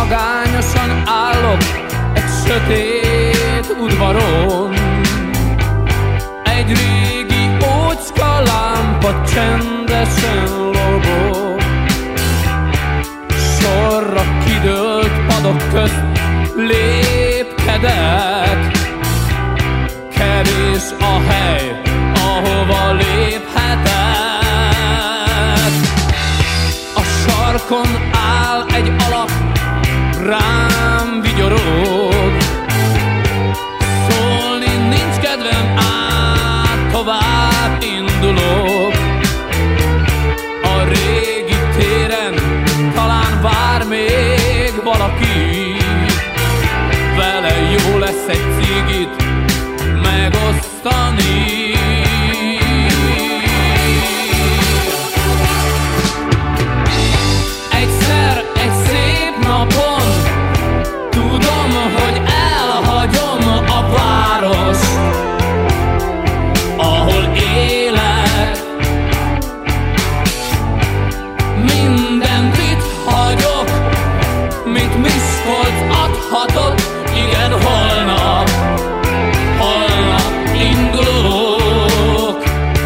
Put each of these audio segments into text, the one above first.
magányosan állok egy sötét udvaron. Egy régi ócska lámpa csendesen lobog. Sorra kidőlt padok közt lépkedek. Kevés a hely, ahova léphetek. A sarkon áll egy alak, rám vigyorog. Szólni nincs kedvem, át tovább indulok. A régi téren talán vár még valaki. Vele jó lesz egy cigit megosztani. Egyszer egy szép napon tudom, hogy elhagyom a várost, ahol élek. Mindent itt hagyok, mit Miskolc adhatott. Igen, holnap indulok.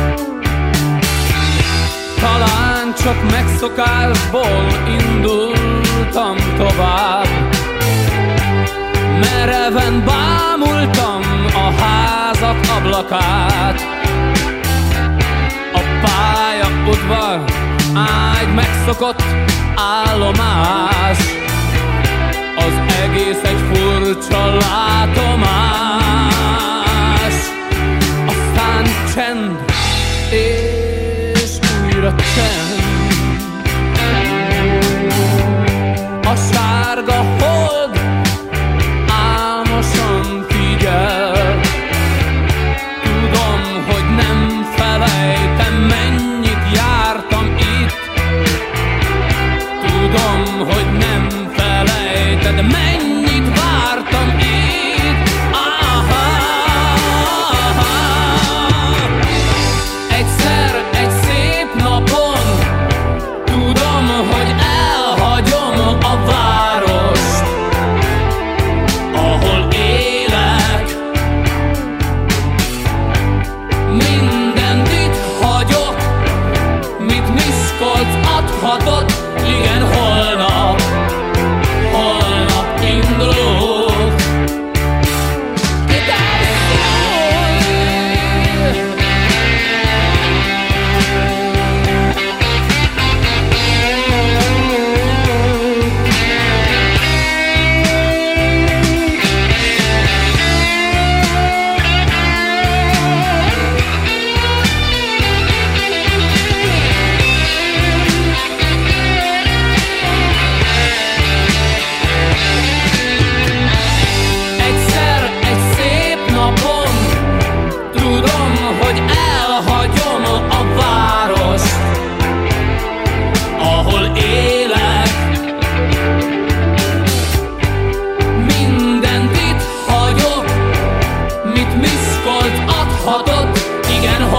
Talán csak megszokásból indultam tovább. Mereven bámultam a házak ablakát. A pályaudvar egy megszokott állomás. Az egész egy furcsa látomás. Aztán csend, és újra csend. A sárga hold álmosan figyel. Tudom, hogy nem felejtem, mennyit jártam itt. Tudom, hogy nem felejted, mennyit vártam itt. Egyszer egy szép napon tudom, hogy elhagyom a várost, ahol élek. Mindent itt hagyok, mit Miskolc adhatott. Igen, holnap indulok. Igen,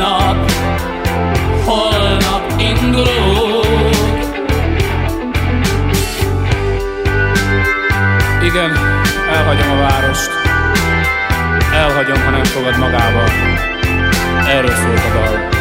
holnap indulok. Igen, elhagyom a várost. Elhagyom, ha nem fogad magába. Erről szólt a dal.